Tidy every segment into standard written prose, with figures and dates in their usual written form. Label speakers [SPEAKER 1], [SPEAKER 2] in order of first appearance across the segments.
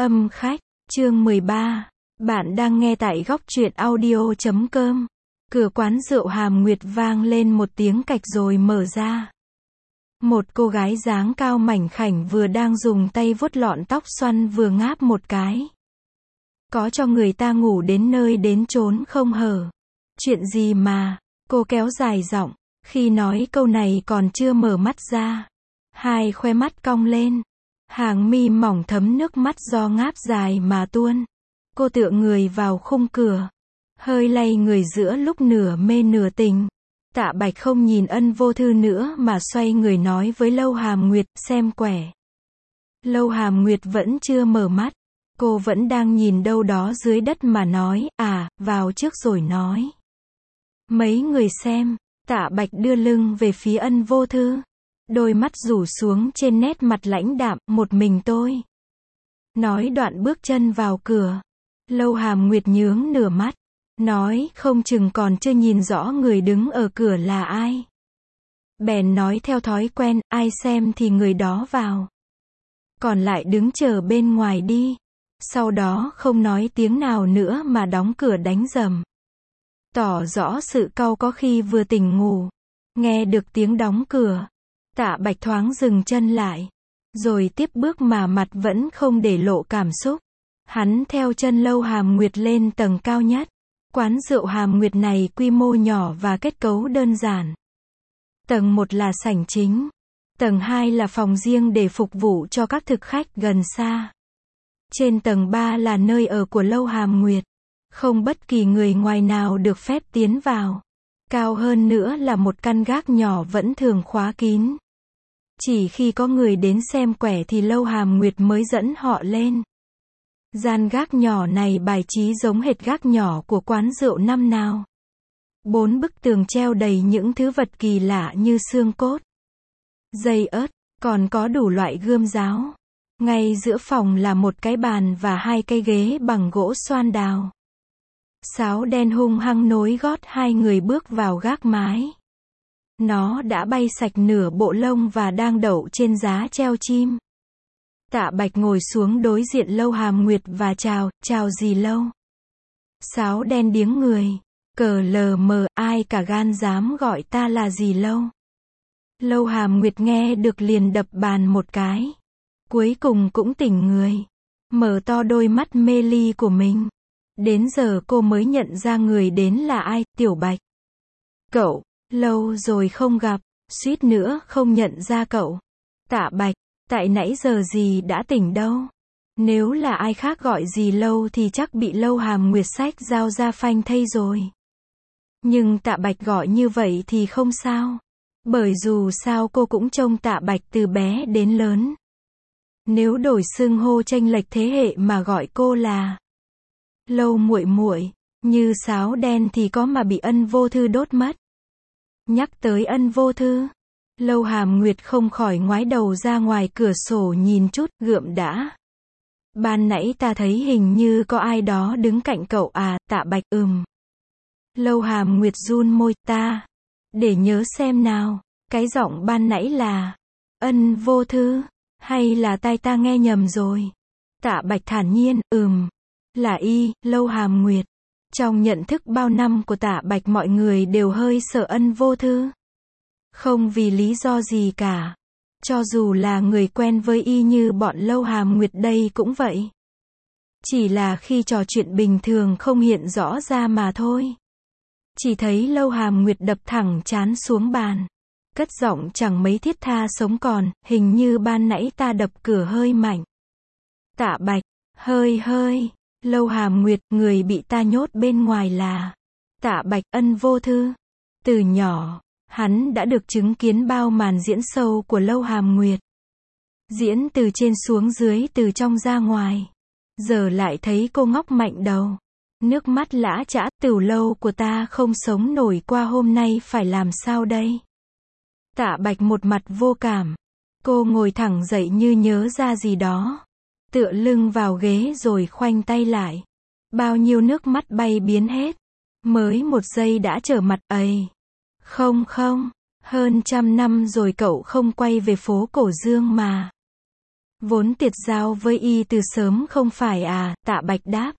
[SPEAKER 1] Âm khách, chương 13. Bạn đang nghe tại góc truyện audio.com. Cửa quán rượu Hàm Nguyệt vang lên một tiếng cạch rồi mở ra. Một cô gái dáng cao mảnh khảnh vừa đang dùng tay vuốt lọn tóc xoăn vừa ngáp một cái. Có cho người ta ngủ đến nơi đến chốn không hở. Chuyện gì mà, cô kéo dài giọng, khi nói câu này còn chưa mở mắt ra. Hai khóe mắt cong lên. Hàng mi mỏng thấm nước mắt do ngáp dài mà tuôn. Cô tựa người vào khung cửa, hơi lay người giữa lúc nửa mê nửa tỉnh. Tạ Bạch không nhìn Ân Vô Thư nữa mà xoay người nói với Lâu Hàm Nguyệt, xem quẻ. Lâu Hàm Nguyệt vẫn chưa mở mắt. Cô vẫn đang nhìn đâu đó dưới đất mà nói, vào trước rồi nói. Mấy người xem. Tạ Bạch đưa lưng về phía Ân Vô Thư. Đôi mắt rủ xuống trên nét mặt lãnh đạm, một mình tôi. Nói đoạn bước chân vào cửa. Lâu Hàm Nguyệt nhướng nửa mắt. Nói, không chừng còn chưa nhìn rõ người đứng ở cửa là ai. Bèn nói theo thói quen, ai xem thì người đó vào. Còn lại đứng chờ bên ngoài đi. Sau đó không nói tiếng nào nữa mà đóng cửa đánh rầm. Tỏ rõ sự cau có khi vừa tỉnh ngủ. Nghe được tiếng đóng cửa. Tạ Bạch thoáng dừng chân lại. Rồi tiếp bước mà mặt vẫn không để lộ cảm xúc. Hắn theo chân Lâu Hàm Nguyệt lên tầng cao nhất. Quán rượu Hàm Nguyệt này quy mô nhỏ và kết cấu đơn giản. Tầng 1 là sảnh chính. Tầng 2 là phòng riêng để phục vụ cho các thực khách gần xa. Trên tầng 3 là nơi ở của Lâu Hàm Nguyệt. Không bất kỳ người ngoài nào được phép tiến vào. Cao hơn nữa là một căn gác nhỏ vẫn thường khóa kín. Chỉ khi có người đến xem quẻ thì Lâu Hàm Nguyệt mới dẫn họ lên. Gian gác nhỏ này bài trí giống hệt gác nhỏ của quán rượu năm nào. 4 bức tường treo đầy những thứ vật kỳ lạ như xương cốt, dây ớt, còn có đủ loại gươm giáo. Ngay giữa phòng là một cái bàn và 2 cái ghế bằng gỗ xoan đào. Sáo đen hung hăng nối gót hai người bước vào gác mái. Nó đã bay sạch nửa bộ lông và đang đậu trên giá treo chim. Tạ Bạch ngồi xuống đối diện Lâu Hàm Nguyệt và chào dì Lâu. Sáo đen điếng người. Cờ lờ mờ, ai cả gan dám gọi ta là dì Lâu. Lâu Hàm Nguyệt nghe được liền đập bàn một cái. Cuối cùng cũng tỉnh người. Mở to đôi mắt mê ly của mình. Đến giờ cô mới nhận ra người đến là ai, Tiểu Bạch. Cậu, lâu rồi không gặp, suýt nữa không nhận ra cậu. Tạ Bạch, tại nãy giờ dì đã tỉnh đâu. Nếu là ai khác gọi dì Lâu thì chắc bị Lâu Hàm Nguyệt xách dao ra phanh thây rồi. Nhưng Tạ Bạch gọi như vậy thì không sao. Bởi dù sao cô cũng trông Tạ Bạch từ bé đến lớn. Nếu đổi xưng hô chênh lệch thế hệ mà gọi cô là Lâu muội muội, như sáo đen thì có mà bị Ân Vô Thư đốt mất. Nhắc tới Ân Vô Thư, Lâu Hàm Nguyệt không khỏi ngoái đầu ra ngoài cửa sổ nhìn chút, gượng đã. Ban nãy ta thấy hình như có ai đó đứng cạnh cậu Tạ Bạch Lâu Hàm Nguyệt run môi, để nhớ xem nào, cái giọng ban nãy là Ân Vô Thư, hay là tai ta nghe nhầm rồi. Tạ Bạch thản nhiên, là Lâu Hàm Nguyệt. Trong nhận thức bao năm của Tạ Bạch mọi người đều hơi sợ Ân Vô Thư. Không vì lý do gì cả. Cho dù là người quen với như bọn Lâu Hàm Nguyệt đây cũng vậy. Chỉ là khi trò chuyện bình thường không hiện rõ ra mà thôi. Chỉ thấy Lâu Hàm Nguyệt đập thẳng trán xuống bàn. Cất giọng chẳng mấy thiết tha sống còn, hình như ban nãy ta đập cửa hơi mạnh. Tạ Bạch, hơi. Lâu Hàm Nguyệt, người bị ta nhốt bên ngoài là Tạ Bạch, Ân Vô Thư. Từ nhỏ, hắn đã được chứng kiến bao màn diễn sâu của Lâu Hàm Nguyệt. Diễn từ trên xuống dưới, từ trong ra ngoài. Giờ lại thấy cô ngóc mạnh đầu. Nước mắt lã chã, Tửu Lâu của ta không sống nổi qua hôm nay phải làm sao đây? Tạ Bạch một mặt vô cảm. Cô ngồi thẳng dậy như nhớ ra gì đó. Tựa lưng vào ghế rồi khoanh tay lại. Bao nhiêu nước mắt bay biến hết. Mới một giây đã trở mặt ấy. Không, hơn 100 năm rồi cậu không quay về phố Cổ Dương mà. Vốn tiệt giao với y từ sớm không phải à, Tạ Bạch đáp.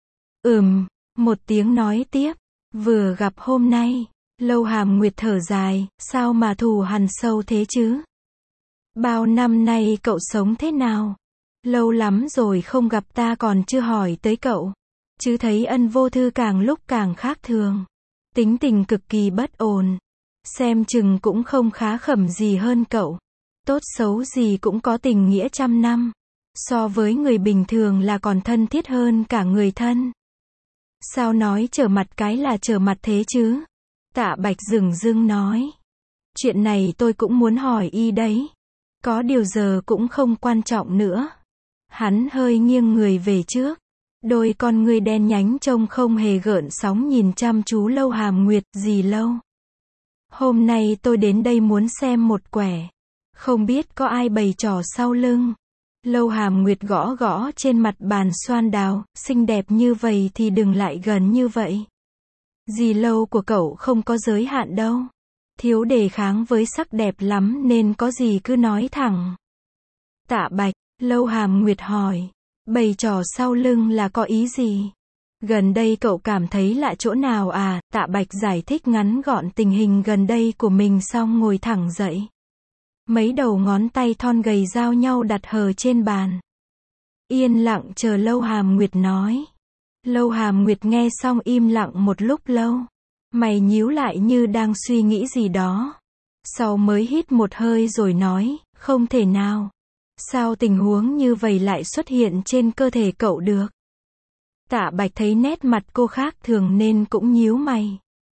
[SPEAKER 1] Một tiếng nói tiếp. Vừa gặp hôm nay. Lâu Hàm Nguyệt thở dài, sao mà thù hằn sâu thế chứ? Bao năm nay cậu sống thế nào? Lâu lắm rồi không gặp, ta còn chưa hỏi tới cậu. Chứ thấy Ân Vô Thư càng lúc càng khác thường. Tính tình cực kỳ bất ổn. Xem chừng cũng không khá khẩm gì hơn cậu. Tốt xấu gì cũng có tình nghĩa trăm năm. So với người bình thường là còn thân thiết hơn cả người thân. Sao nói trở mặt cái là trở mặt thế chứ? Tạ Bạch dửng dưng nói. Chuyện này tôi cũng muốn hỏi y đấy. Có điều giờ cũng không quan trọng nữa. Hắn hơi nghiêng người về trước. Đôi con ngươi đen nhánh trông không hề gợn sóng nhìn chăm chú Lâu Hàm Nguyệt. Gì Lâu? Hôm nay tôi đến đây muốn xem một quẻ. Không biết có ai bày trò sau lưng. Lâu Hàm Nguyệt gõ gõ trên mặt bàn xoan đào. Xinh đẹp như vậy thì đừng lại gần như vậy. Dì Lâu của cậu không có giới hạn đâu. Thiếu đề kháng với sắc đẹp lắm nên có gì cứ nói thẳng. Tạ Bạch, Lâu Hàm Nguyệt hỏi. Bày trò sau lưng là có ý gì? Gần đây cậu cảm thấy lạ chỗ nào à? Tạ Bạch giải thích ngắn gọn tình hình gần đây của mình xong ngồi thẳng dậy. Mấy đầu ngón tay thon gầy giao nhau đặt hờ trên bàn. Yên lặng chờ Lâu Hàm Nguyệt nói. Lâu Hàm Nguyệt nghe xong im lặng một lúc lâu. Mày nhíu lại như đang suy nghĩ gì đó. Sau mới hít một hơi rồi nói, không thể nào. Sao tình huống như vậy lại xuất hiện trên cơ thể cậu được? Tạ Bạch thấy nét mặt cô khác thường nên cũng nhíu mày.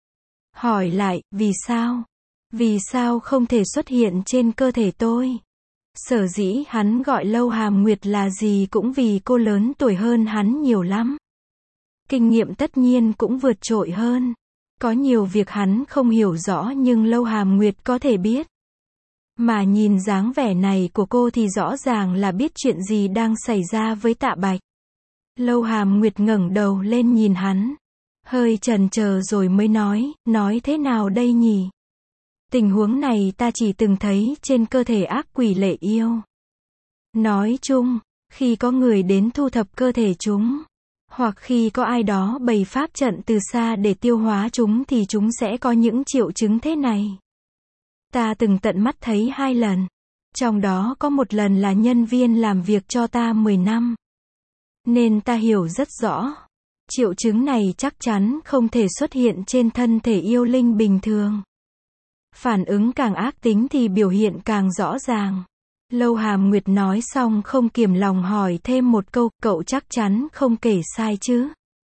[SPEAKER 1] Hỏi lại, vì sao? Vì sao không thể xuất hiện trên cơ thể tôi? Sở dĩ hắn gọi Lâu Hàm Nguyệt là gì cũng vì cô lớn tuổi hơn hắn nhiều lắm. Kinh nghiệm tất nhiên cũng vượt trội hơn. Có nhiều việc hắn không hiểu rõ nhưng Lâu Hàm Nguyệt có thể biết. Mà nhìn dáng vẻ này của cô thì rõ ràng là biết chuyện gì đang xảy ra với Tạ Bạch. Lâu Hàm Nguyệt ngẩng đầu lên nhìn hắn. Hơi chần chờ rồi mới nói thế nào đây nhỉ? Tình huống này ta chỉ từng thấy trên cơ thể ác quỷ Lệ Yêu. Nói chung, khi có người đến thu thập cơ thể chúng, hoặc khi có ai đó bày pháp trận từ xa để tiêu hóa chúng thì chúng sẽ có những triệu chứng thế này. Ta từng tận mắt thấy 2 lần. Trong đó có một lần là nhân viên làm việc cho ta 10 năm. Nên ta hiểu rất rõ. Triệu chứng này chắc chắn không thể xuất hiện trên thân thể yêu linh bình thường. Phản ứng càng ác tính thì biểu hiện càng rõ ràng. Lâu Hàm Nguyệt nói xong không kiềm lòng hỏi thêm một câu, cậu chắc chắn không kể sai chứ?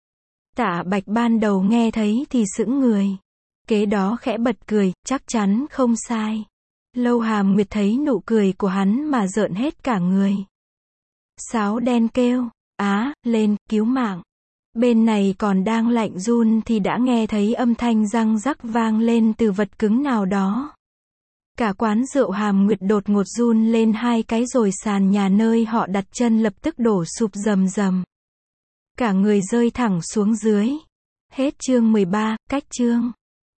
[SPEAKER 1] Tạ Bạch ban đầu nghe thấy thì sững người. Kế đó khẽ bật cười, chắc chắn không sai. Lâu Hàm Nguyệt thấy nụ cười của hắn mà rợn hết cả người. Sáo đen kêu, lên, cứu mạng. Bên này còn đang lạnh run thì đã nghe thấy âm thanh răng rắc vang lên từ vật cứng nào đó. Cả quán rượu Hàm Nguyệt đột ngột run lên 2 cái rồi sàn nhà nơi họ đặt chân lập tức đổ sụp rầm rầm. Cả người rơi thẳng xuống dưới. Hết chương 13, cách chương.